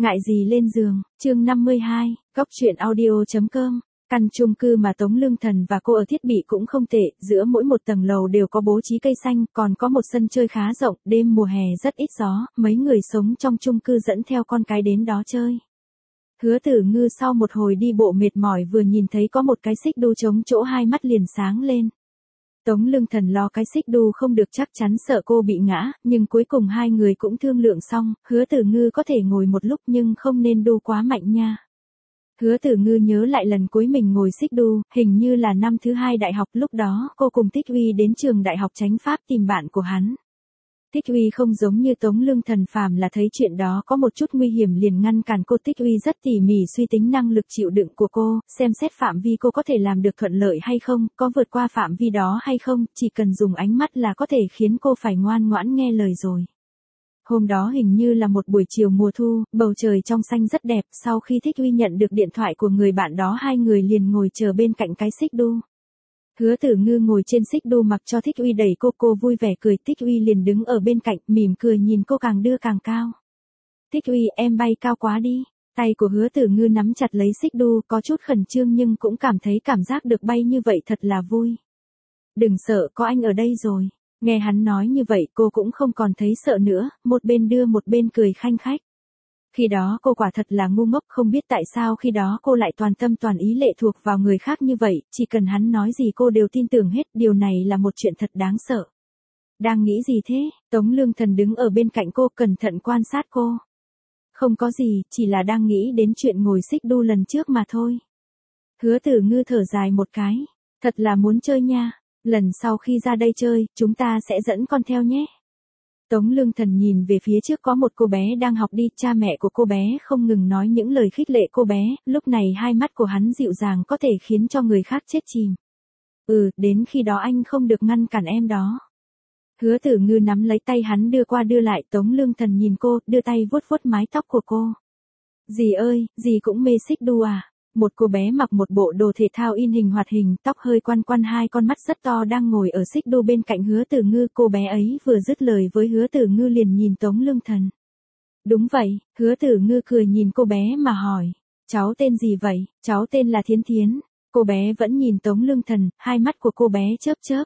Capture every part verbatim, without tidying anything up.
Ngại gì lên giường, chương năm mươi hai, góc truyện audio.com. Căn chung cư mà Tống Lương Thần và cô ở thiết bị cũng không tệ, giữa mỗi một tầng lầu đều có bố trí cây xanh, còn có một sân chơi khá rộng, đêm mùa hè rất ít gió, mấy người sống trong chung cư dẫn theo con cái đến đó chơi. Hứa Tử Ngư sau một hồi đi bộ mệt mỏi vừa nhìn thấy có một cái xích đu trống chỗ hai mắt liền sáng lên. Tống Lương Thần lo cái xích đu không được chắc chắn sợ cô bị ngã, nhưng cuối cùng hai người cũng thương lượng xong, Hứa Tử Ngư có thể ngồi một lúc nhưng không nên đu quá mạnh nha. Hứa Tử Ngư nhớ lại lần cuối mình ngồi xích đu, hình như là năm thứ hai đại học, lúc đó cô cùng Tích Uy đến trường đại học Chánh Pháp tìm bạn của hắn. Tích Uy không giống như Tống Lương Thần, phàm là thấy chuyện đó có một chút nguy hiểm liền ngăn cản cô. Tích Uy rất tỉ mỉ suy tính năng lực chịu đựng của cô, xem xét phạm vi cô có thể làm được thuận lợi hay không, có vượt qua phạm vi đó hay không, chỉ cần dùng ánh mắt là có thể khiến cô phải ngoan ngoãn nghe lời rồi. Hôm đó hình như là một buổi chiều mùa thu, bầu trời trong xanh rất đẹp, sau khi Tích Uy nhận được điện thoại của người bạn đó hai người liền ngồi chờ bên cạnh cái xích đu. Hứa Tử Ngư ngồi trên xích đu mặc cho Tích Uy đẩy cô, cô vui vẻ cười, Tích Uy liền đứng ở bên cạnh, mỉm cười nhìn cô càng đưa càng cao. Tích Uy, em bay cao quá đi. Tay của Hứa Tử Ngư nắm chặt lấy xích đu, có chút khẩn trương nhưng cũng cảm thấy cảm giác được bay như vậy thật là vui. Đừng sợ, có anh ở đây rồi. Nghe hắn nói như vậy cô cũng không còn thấy sợ nữa, một bên đưa một bên cười khanh khách. Khi đó cô quả thật là ngu ngốc, không biết tại sao khi đó cô lại toàn tâm toàn ý lệ thuộc vào người khác như vậy, chỉ cần hắn nói gì cô đều tin tưởng hết, điều này là một chuyện thật đáng sợ. Đang nghĩ gì thế? Tống Lương Thần đứng ở bên cạnh cô cẩn thận quan sát cô. Không có gì, chỉ là đang nghĩ đến chuyện ngồi xích đu lần trước mà thôi. Hứa Tử Ngư thở dài một cái, thật là muốn chơi nha, lần sau khi ra đây chơi, chúng ta sẽ dẫn con theo nhé. Tống Lương Thần nhìn về phía trước có một cô bé đang học đi, cha mẹ của cô bé không ngừng nói những lời khích lệ cô bé, lúc này hai mắt của hắn dịu dàng có thể khiến cho người khác chết chìm. Ừ, đến khi đó anh không được ngăn cản em đó. Hứa Tử Ngư nắm lấy tay hắn đưa qua đưa lại, Tống Lương Thần nhìn cô, đưa tay vuốt vuốt mái tóc của cô. Dì ơi, dì cũng mê xích đu à? Một cô bé mặc một bộ đồ thể thao in hình hoạt hình, tóc hơi quăn quăn, hai con mắt rất to đang ngồi ở xích đu bên cạnh Hứa Tử Ngư. Cô bé ấy vừa dứt lời với Hứa Tử Ngư liền nhìn Tống Lương Thần. Đúng vậy, Hứa Tử Ngư cười nhìn cô bé mà hỏi. Cháu tên gì vậy? Cháu tên là Thiến Thiến. Cô bé vẫn nhìn Tống Lương Thần, hai mắt của cô bé chớp chớp.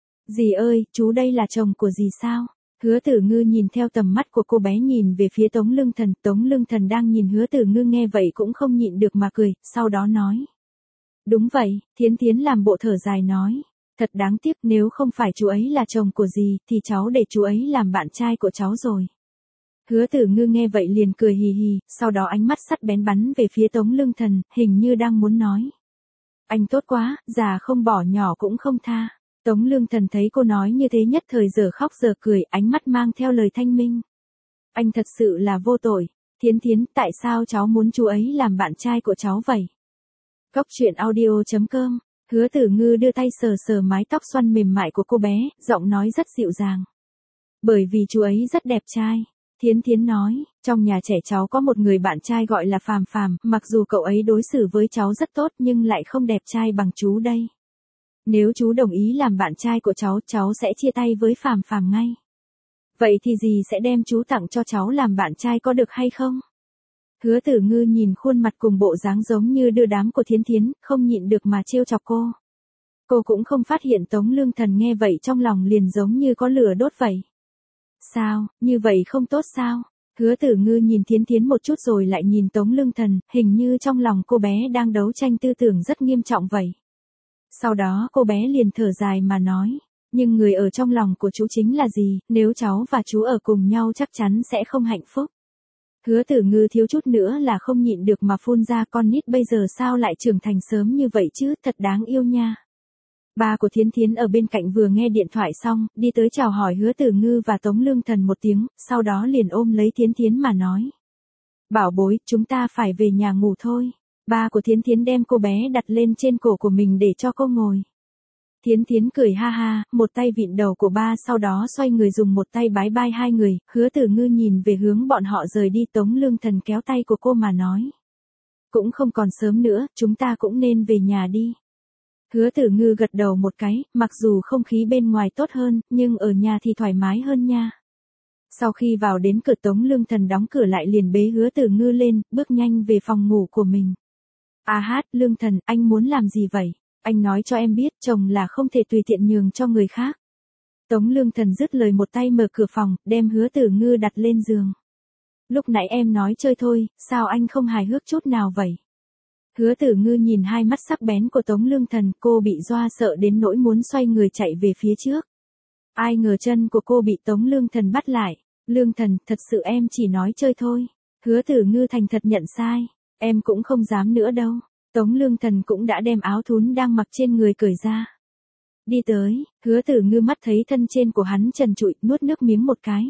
Dì ơi, chú đây là chồng của dì sao? Hứa Tử Ngư nhìn theo tầm mắt của cô bé nhìn về phía Tống Lương Thần, Tống Lương Thần đang nhìn Hứa Tử Ngư nghe vậy cũng không nhịn được mà cười, sau đó nói. Đúng vậy, Thiến Thiến làm bộ thở dài nói. Thật đáng tiếc, nếu không phải chú ấy là chồng của dì, thì cháu để chú ấy làm bạn trai của cháu rồi. Hứa Tử Ngư nghe vậy liền cười hì hì, sau đó ánh mắt sắc bén bắn về phía Tống Lương Thần, hình như đang muốn nói. Anh tốt quá, già không bỏ nhỏ cũng không tha. Tống Lương Thần thấy cô nói như thế nhất thời giờ khóc giờ cười, ánh mắt mang theo lời thanh minh. Anh thật sự là vô tội. Thiến Thiến, tại sao cháu muốn chú ấy làm bạn trai của cháu vậy? Góc truyện audio.com. Hứa Tử Ngư đưa tay sờ sờ mái tóc xoăn mềm mại của cô bé, giọng nói rất dịu dàng. Bởi vì chú ấy rất đẹp trai. Thiến Thiến nói, trong nhà trẻ cháu có một người bạn trai gọi là Phàm Phàm, mặc dù cậu ấy đối xử với cháu rất tốt nhưng lại không đẹp trai bằng chú đây. Nếu chú đồng ý làm bạn trai của cháu, cháu sẽ chia tay với Phàm Phàm ngay. Vậy thì dì sẽ đem chú tặng cho cháu làm bạn trai có được hay không? Hứa Tử Ngư nhìn khuôn mặt cùng bộ dáng giống như đưa đám của Thiến Thiến, không nhịn được mà trêu chọc cô. Cô cũng không phát hiện Tống Lương Thần nghe vậy trong lòng liền giống như có lửa đốt vậy. Sao, như vậy không tốt sao? Hứa Tử Ngư nhìn Thiến Thiến một chút rồi lại nhìn Tống Lương Thần, hình như trong lòng cô bé đang đấu tranh tư tưởng rất nghiêm trọng vậy. Sau đó cô bé liền thở dài mà nói, nhưng người ở trong lòng của chú chính là gì, nếu cháu và chú ở cùng nhau chắc chắn sẽ không hạnh phúc. Hứa Tử Ngư thiếu chút nữa là không nhịn được mà phun ra, con nít bây giờ sao lại trưởng thành sớm như vậy chứ, thật đáng yêu nha. Ba của Thiến Thiến ở bên cạnh vừa nghe điện thoại xong, đi tới chào hỏi Hứa Tử Ngư và Tống Lương Thần một tiếng, sau đó liền ôm lấy Thiến Thiến mà nói. Bảo bối, chúng ta phải về nhà ngủ thôi. Ba của Thiến Thiến đem cô bé đặt lên trên cổ của mình để cho cô ngồi. Thiến Thiến cười ha ha, một tay vịn đầu của ba sau đó xoay người dùng một tay bái bai hai người. Hứa Tử Ngư nhìn về hướng bọn họ rời đi, Tống Lương Thần kéo tay của cô mà nói. Cũng không còn sớm nữa, chúng ta cũng nên về nhà đi. Hứa Tử Ngư gật đầu một cái, mặc dù không khí bên ngoài tốt hơn, nhưng ở nhà thì thoải mái hơn nha. Sau khi vào đến cửa Tống Lương Thần đóng cửa lại liền bế Hứa Tử Ngư lên, bước nhanh về phòng ngủ của mình. À hát, Lương Thần, anh muốn làm gì vậy? Anh nói cho em biết, chồng là không thể tùy tiện nhường cho người khác. Tống Lương Thần dứt lời một tay mở cửa phòng, đem Hứa Tử Ngư đặt lên giường. Lúc nãy em nói chơi thôi, sao anh không hài hước chút nào vậy? Hứa Tử Ngư nhìn hai mắt sắc bén của Tống Lương Thần, cô bị dọa sợ đến nỗi muốn xoay người chạy về phía trước. Ai ngờ chân của cô bị Tống Lương Thần bắt lại. Lương Thần, thật sự em chỉ nói chơi thôi. Hứa Tử Ngư thành thật nhận sai. Em cũng không dám nữa đâu. Tống Lương Thần cũng đã đem áo thun đang mặc trên người cởi ra. Đi tới, Hứa Tử Ngư mắt thấy thân trên của hắn trần trụi, nuốt nước miếng một cái.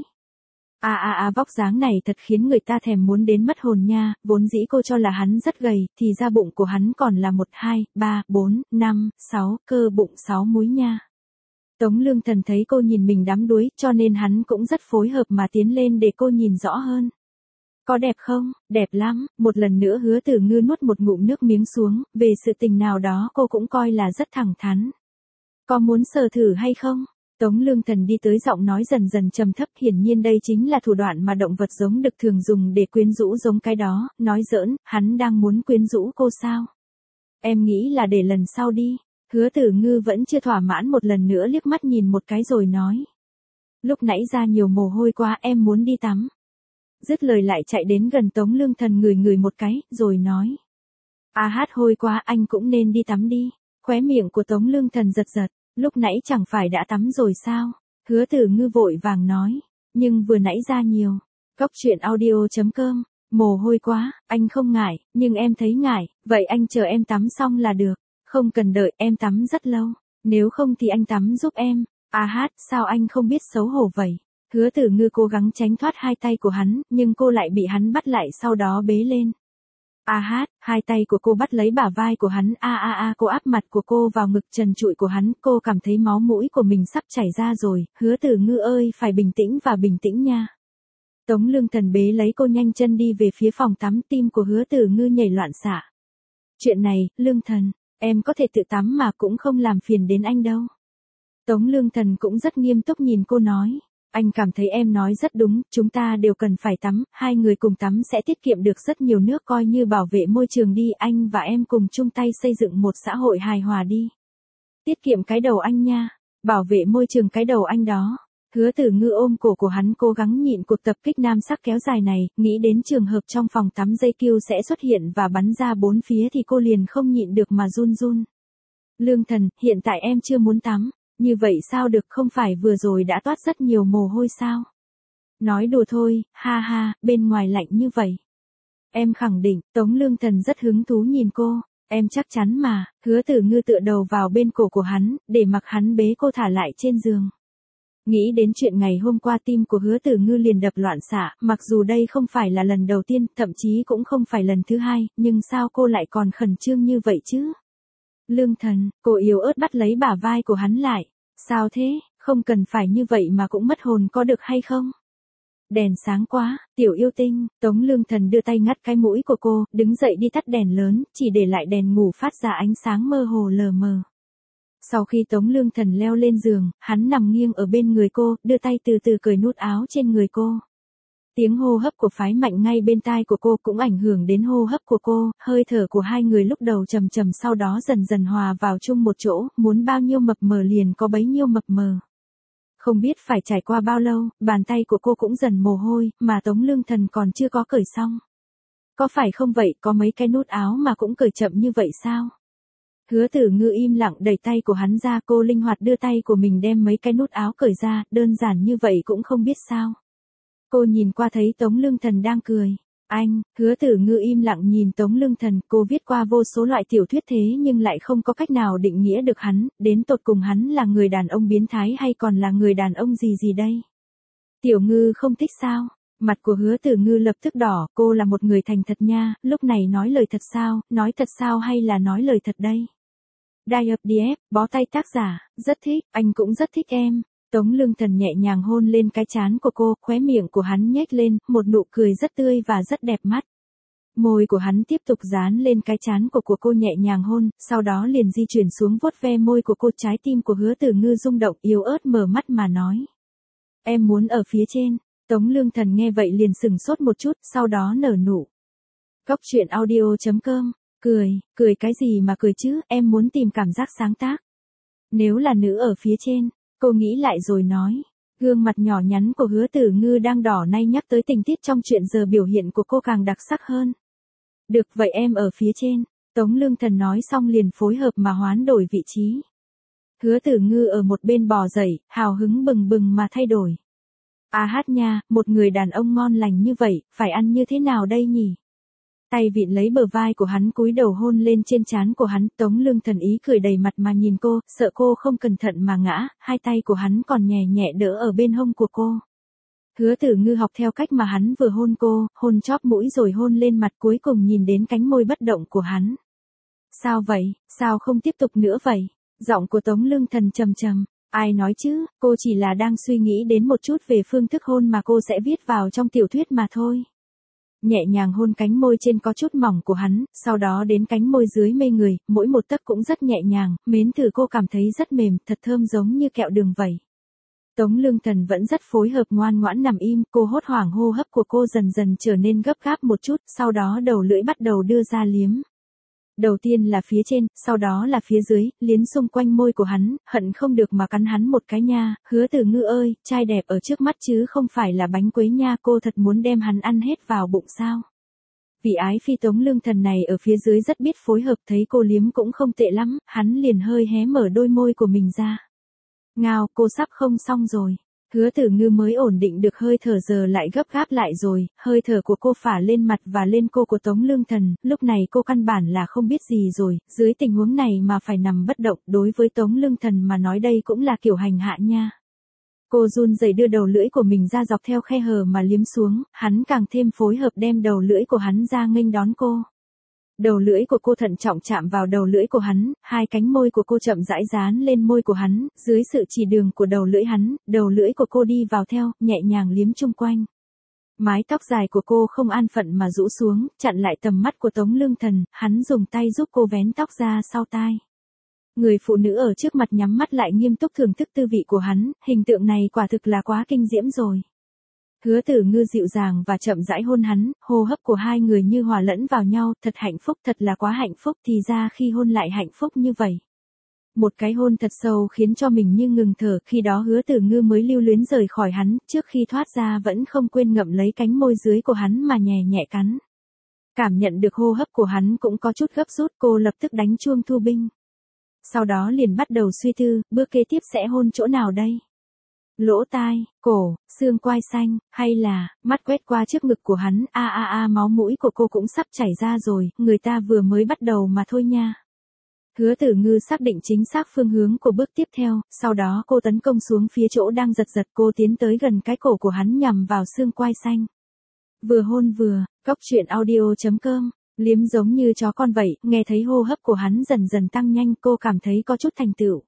À à à vóc dáng này thật khiến người ta thèm muốn đến mất hồn nha, vốn dĩ cô cho là hắn rất gầy, thì ra bụng của hắn còn là một, hai, ba, bốn, năm, sáu, cơ bụng sáu múi nha. Tống Lương Thần thấy cô nhìn mình đắm đuối, cho nên hắn cũng rất phối hợp mà tiến lên để cô nhìn rõ hơn. Có đẹp không? Đẹp lắm, một lần nữa Hứa Tử Ngư nuốt một ngụm nước miếng xuống, về sự tình nào đó cô cũng coi là rất thẳng thắn. Có muốn sờ thử hay không? Tống Lương Thần đi tới giọng nói dần dần trầm thấp, hiển nhiên đây chính là thủ đoạn mà động vật giống đực thường dùng để quyến rũ giống cái đó, nói giỡn, hắn đang muốn quyến rũ cô sao? Em nghĩ là để lần sau đi. Hứa Tử Ngư vẫn chưa thỏa mãn, một lần nữa liếc mắt nhìn một cái rồi nói. Lúc nãy ra nhiều mồ hôi quá, em muốn đi tắm. Dứt lời lại chạy đến gần Tống Lương Thần ngửi ngửi một cái, rồi nói. À hát hôi quá, anh cũng nên đi tắm đi. Khóe miệng của Tống Lương Thần giật giật, lúc nãy chẳng phải đã tắm rồi sao? Hứa Tử Ngư vội vàng nói, nhưng vừa nãy ra nhiều. Cóc truyện audio chấm com, mồ hôi quá, anh không ngại, nhưng em thấy ngại, vậy anh chờ em tắm xong là được. Không cần đợi, em tắm rất lâu, nếu không thì anh tắm giúp em. À hát, sao anh không biết xấu hổ vậy? Hứa Tử Ngư cố gắng tránh thoát hai tay của hắn, nhưng cô lại bị hắn bắt lại sau đó bế lên. À hát, hai tay của cô bắt lấy bả vai của hắn, a a a cô áp mặt của cô vào ngực trần trụi của hắn, cô cảm thấy máu mũi của mình sắp chảy ra rồi, Hứa Tử Ngư ơi phải bình tĩnh và bình tĩnh nha. Tống Lương Thần bế lấy cô nhanh chân đi về phía phòng tắm, tim của Hứa Tử Ngư nhảy loạn xạ. Chuyện này, Lương Thần, em có thể tự tắm mà cũng không làm phiền đến anh đâu. Tống Lương Thần cũng rất nghiêm túc nhìn cô nói. Anh cảm thấy em nói rất đúng, chúng ta đều cần phải tắm, hai người cùng tắm sẽ tiết kiệm được rất nhiều nước, coi như bảo vệ môi trường đi, anh và em cùng chung tay xây dựng một xã hội hài hòa đi. Tiết kiệm cái đầu anh nha, bảo vệ môi trường cái đầu anh đó. Hứa Tử Ngư ôm cổ của hắn cố gắng nhịn cuộc tập kích nam sắc kéo dài này, nghĩ đến trường hợp trong phòng tắm dây kiu sẽ xuất hiện và bắn ra bốn phía thì cô liền không nhịn được mà run run. Lương Thần, hiện tại em chưa muốn tắm. Như vậy sao được, không phải vừa rồi đã toát rất nhiều mồ hôi sao? Nói đùa thôi, ha ha, bên ngoài lạnh như vậy. Em khẳng định, Tống Lương Thần rất hứng thú nhìn cô, em chắc chắn mà. Hứa Tử Ngư tựa đầu vào bên cổ của hắn, để mặc hắn bế cô thả lại trên giường. Nghĩ đến chuyện ngày hôm qua tim của Hứa Tử Ngư liền đập loạn xạ, mặc dù đây không phải là lần đầu tiên, thậm chí cũng không phải lần thứ hai, nhưng sao cô lại còn khẩn trương như vậy chứ? Lương Thần, cô yếu ớt bắt lấy bả vai của hắn lại. Sao thế, không cần phải như vậy mà cũng mất hồn có được hay không? Đèn sáng quá, tiểu yêu tinh. Tống Lương Thần đưa tay ngắt cái mũi của cô, đứng dậy đi tắt đèn lớn, chỉ để lại đèn ngủ phát ra ánh sáng mơ hồ lờ mờ. Sau khi Tống Lương Thần leo lên giường, hắn nằm nghiêng ở bên người cô, đưa tay từ từ cởi nút áo trên người cô. Tiếng hô hấp của Phái Mạnh ngay bên tai của cô cũng ảnh hưởng đến hô hấp của cô, hơi thở của hai người lúc đầu trầm trầm sau đó dần dần hòa vào chung một chỗ, muốn bao nhiêu mập mờ liền có bấy nhiêu mập mờ. Không biết phải trải qua bao lâu, bàn tay của cô cũng dần mồ hôi, mà Tống Lương Thần còn chưa có cởi xong. Có phải không vậy, có mấy cái nút áo mà cũng cởi chậm như vậy sao? Hứa Tử Ngư im lặng đẩy tay của hắn ra, cô linh hoạt đưa tay của mình đem mấy cái nút áo cởi ra, đơn giản như vậy cũng không biết sao. Cô nhìn qua thấy Tống Lương Thần đang cười. Anh, Hứa Tử Ngư im lặng nhìn Tống Lương Thần, cô viết qua vô số loại tiểu thuyết thế nhưng lại không có cách nào định nghĩa được hắn, đến tột cùng hắn là người đàn ông biến thái hay còn là người đàn ông gì gì đây? Tiểu Ngư không thích sao? Mặt của Hứa Tử Ngư lập tức đỏ, cô là một người thành thật nha, lúc này nói lời thật sao, nói thật sao hay là nói lời thật đây? Die of the F, bó tay tác giả, rất thích, anh cũng rất thích em. Tống Lương Thần nhẹ nhàng hôn lên cái trán của cô, khóe miệng của hắn nhếch lên, một nụ cười rất tươi và rất đẹp mắt. Môi của hắn tiếp tục dán lên cái trán của của cô nhẹ nhàng hôn, sau đó liền di chuyển xuống vuốt ve môi của cô, trái tim của Hứa Tử Ngư rung động yếu ớt mở mắt mà nói. Em muốn ở phía trên. Tống Lương Thần nghe vậy liền sừng sốt một chút, sau đó nở nụ. Cóc truyện audio chấm com, cười, cười cái gì mà cười chứ, em muốn tìm cảm giác sáng tác. Nếu là nữ ở phía trên, cô nghĩ lại rồi nói. Gương mặt nhỏ nhắn của Hứa Tử Ngư đang đỏ nay nhắc tới tình tiết trong chuyện giờ biểu hiện của cô càng đặc sắc hơn. Được vậy em ở phía trên, Tống Lương Thần nói xong liền phối hợp mà hoán đổi vị trí. Hứa Tử Ngư ở một bên bò dậy, hào hứng bừng bừng mà thay đổi. À hát nha, một người đàn ông ngon lành như vậy, phải ăn như thế nào đây nhỉ? Tay vịn lấy bờ vai của hắn cúi đầu hôn lên trên trán của hắn, Tống Lương Thần ý cười đầy mặt mà nhìn cô, sợ cô không cẩn thận mà ngã, hai tay của hắn còn nhẹ nhẹ đỡ ở bên hông của cô. Hứa Tử Ngư học theo cách mà hắn vừa hôn cô, hôn chóp mũi rồi hôn lên mặt cuối cùng nhìn đến cánh môi bất động của hắn. Sao vậy, sao không tiếp tục nữa vậy? Giọng của Tống Lương Thần trầm trầm. Ai nói chứ, cô chỉ là đang suy nghĩ đến một chút về phương thức hôn mà cô sẽ viết vào trong tiểu thuyết mà thôi. Nhẹ nhàng hôn cánh môi trên có chút mỏng của hắn, sau đó đến cánh môi dưới mê người, mỗi một tấc cũng rất nhẹ nhàng, mến thử cô cảm thấy rất mềm, thật thơm giống như kẹo đường vậy. Tống Lương Thần vẫn rất phối hợp ngoan ngoãn nằm im, cô hốt hoảng hô hấp của cô dần dần trở nên gấp gáp một chút, sau đó đầu lưỡi bắt đầu đưa ra liếm. Đầu tiên là phía trên, sau đó là phía dưới, liếm xung quanh môi của hắn, hận không được mà cắn hắn một cái nha, Hứa Tử Ngư ơi, trai đẹp ở trước mắt chứ không phải là bánh quấy nha, cô thật muốn đem hắn ăn hết vào bụng sao. Vì ái phi Tống Lương Thần này ở phía dưới rất biết phối hợp, thấy cô liếm cũng không tệ lắm, hắn liền hơi hé mở đôi môi của mình ra. Ngao, cô sắp không xong rồi. Hứa Tử Ngư mới ổn định được hơi thở giờ lại gấp gáp lại rồi, hơi thở của cô phả lên mặt và lên cô của Tống Lương Thần, lúc này cô căn bản là không biết gì rồi, dưới tình huống này mà phải nằm bất động, đối với Tống Lương Thần mà nói đây cũng là kiểu hành hạ nha. Cô run rẩy đưa đầu lưỡi của mình ra dọc theo khe hở mà liếm xuống, hắn càng thêm phối hợp đem đầu lưỡi của hắn ra nghênh đón cô. Đầu lưỡi của cô thận trọng chạm vào đầu lưỡi của hắn, hai cánh môi của cô chậm rãi dán lên môi của hắn, dưới sự chỉ đường của đầu lưỡi hắn, đầu lưỡi của cô đi vào theo, nhẹ nhàng liếm chung quanh. Mái tóc dài của cô không an phận mà rũ xuống, chặn lại tầm mắt của Tống Lương Thần, hắn dùng tay giúp cô vén tóc ra sau tai. Người phụ nữ ở trước mặt nhắm mắt lại nghiêm túc thưởng thức tư vị của hắn, hình tượng này quả thực là quá kinh diễm rồi. Hứa Tử Ngư dịu dàng và chậm rãi hôn hắn, hô hấp của hai người như hòa lẫn vào nhau, thật hạnh phúc, thật là quá hạnh phúc, thì ra khi hôn lại hạnh phúc như vậy. Một cái hôn thật sâu khiến cho mình như ngừng thở, khi đó Hứa Tử Ngư mới lưu luyến rời khỏi hắn, trước khi thoát ra vẫn không quên ngậm lấy cánh môi dưới của hắn mà nhẹ nhẹ cắn. Cảm nhận được hô hấp của hắn cũng có chút gấp rút, cô lập tức đánh chuông thu binh. Sau đó liền bắt đầu suy tư, bước kế tiếp sẽ hôn chỗ nào đây? Lỗ tai, cổ, xương quai xanh, hay là, mắt quét qua trước ngực của hắn, a a a máu mũi của cô cũng sắp chảy ra rồi, người ta vừa mới bắt đầu mà thôi nha. Hứa Tử Ngư xác định chính xác phương hướng của bước tiếp theo, sau đó cô tấn công xuống phía chỗ đang giật giật, cô tiến tới gần cái cổ của hắn nhằm vào xương quai xanh. Vừa hôn vừa, cóc truyện audio chấm com, liếm giống như chó con vậy, nghe thấy hô hấp của hắn dần dần tăng nhanh, cô cảm thấy có chút thành tựu.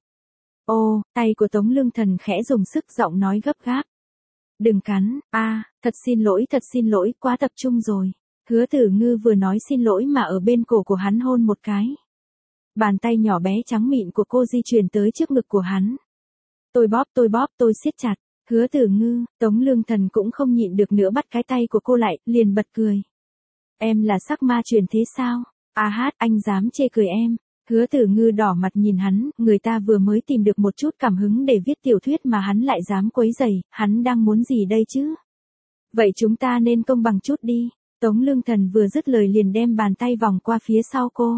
Ô, tay của Tống Lương Thần khẽ dùng sức, giọng nói gấp gáp. Đừng cắn, a, à, thật xin lỗi, thật xin lỗi, quá tập trung rồi. Hứa Tử Ngư vừa nói xin lỗi mà ở bên cổ của hắn hôn một cái. Bàn tay nhỏ bé trắng mịn của cô di chuyển tới trước ngực của hắn. Tôi bóp, tôi bóp, tôi siết chặt. Hứa Tử Ngư, Tống Lương Thần cũng không nhịn được nữa bắt cái tay của cô lại, liền bật cười. Em là sắc ma truyền thế sao? À hát, anh dám chê cười em. Hứa Tử Ngư đỏ mặt nhìn hắn, người ta vừa mới tìm được một chút cảm hứng để viết tiểu thuyết mà hắn lại dám quấy rầy, hắn đang muốn gì đây chứ? Vậy chúng ta nên công bằng chút đi. Tống Lương Thần vừa dứt lời liền đem bàn tay vòng qua phía sau cô.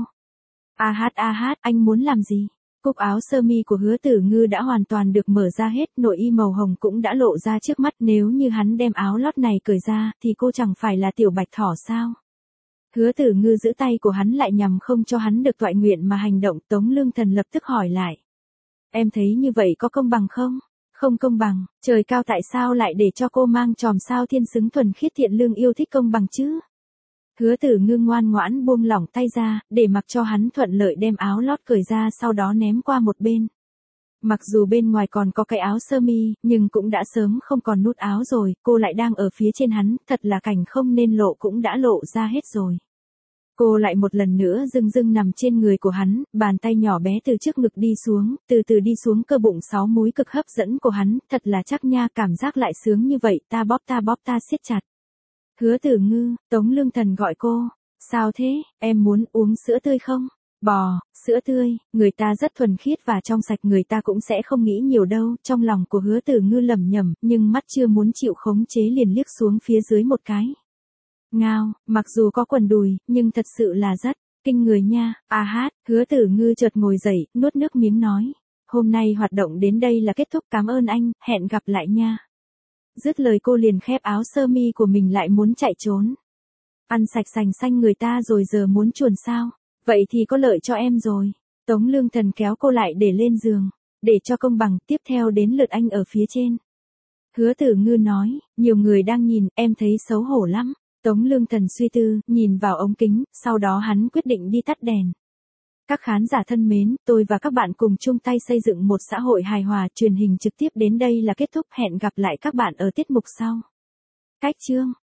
A hát a hát, anh muốn làm gì? Cúc áo sơ mi của Hứa Tử Ngư đã hoàn toàn được mở ra hết, nội y màu hồng cũng đã lộ ra trước mắt, nếu như hắn đem áo lót này cởi ra, thì cô chẳng phải là tiểu bạch thỏ sao? Hứa Tử Ngư giữ tay của hắn lại nhằm không cho hắn được toại nguyện mà hành động, Tống Lương Thần lập tức hỏi lại. Em thấy như vậy có công bằng không? Không công bằng, trời cao tại sao lại để cho cô mang chòm sao thiên xứng thuần khiết thiện lương yêu thích công bằng chứ? Hứa Tử Ngư ngoan ngoãn buông lỏng tay ra, để mặc cho hắn thuận lợi đem áo lót cởi ra sau đó ném qua một bên. Mặc dù bên ngoài còn có cái áo sơ mi, nhưng cũng đã sớm không còn nút áo rồi, cô lại đang ở phía trên hắn, thật là cảnh không nên lộ cũng đã lộ ra hết rồi. Cô lại một lần nữa dưng dưng nằm trên người của hắn, bàn tay nhỏ bé từ trước ngực đi xuống, từ từ đi xuống cơ bụng sáu múi cực hấp dẫn của hắn, thật là chắc nha, cảm giác lại sướng như vậy, ta bóp ta bóp ta siết chặt. Hứa Tử Ngư, Tống Lương Thần gọi cô, sao thế, em muốn uống sữa tươi không? Bò, sữa tươi, người ta rất thuần khiết và trong sạch, người ta cũng sẽ không nghĩ nhiều đâu, trong lòng của Hứa Tử Ngư lẩm nhẩm, nhưng mắt chưa muốn chịu khống chế liền liếc xuống phía dưới một cái. Ngao, mặc dù có quần đùi, nhưng thật sự là rất kinh người nha. A hát, Hứa Tử Ngư chợt ngồi dậy, nuốt nước miếng nói, hôm nay hoạt động đến đây là kết thúc, cảm ơn anh, hẹn gặp lại nha. Dứt lời cô liền khép áo sơ mi của mình lại muốn chạy trốn. Ăn sạch sành xanh người ta rồi giờ muốn chuồn sao? Vậy thì có lợi cho em rồi. Tống Lương Thần kéo cô lại để lên giường. Để cho công bằng, tiếp theo đến lượt anh ở phía trên. Hứa Tử Ngư nói, nhiều người đang nhìn, em thấy xấu hổ lắm. Tống Lương Thần suy tư, nhìn vào ống kính, sau đó hắn quyết định đi tắt đèn. Các khán giả thân mến, tôi và các bạn cùng chung tay xây dựng một xã hội hài hòa, truyền hình trực tiếp đến đây là kết thúc, hẹn gặp lại các bạn ở tiết mục sau. Cách chương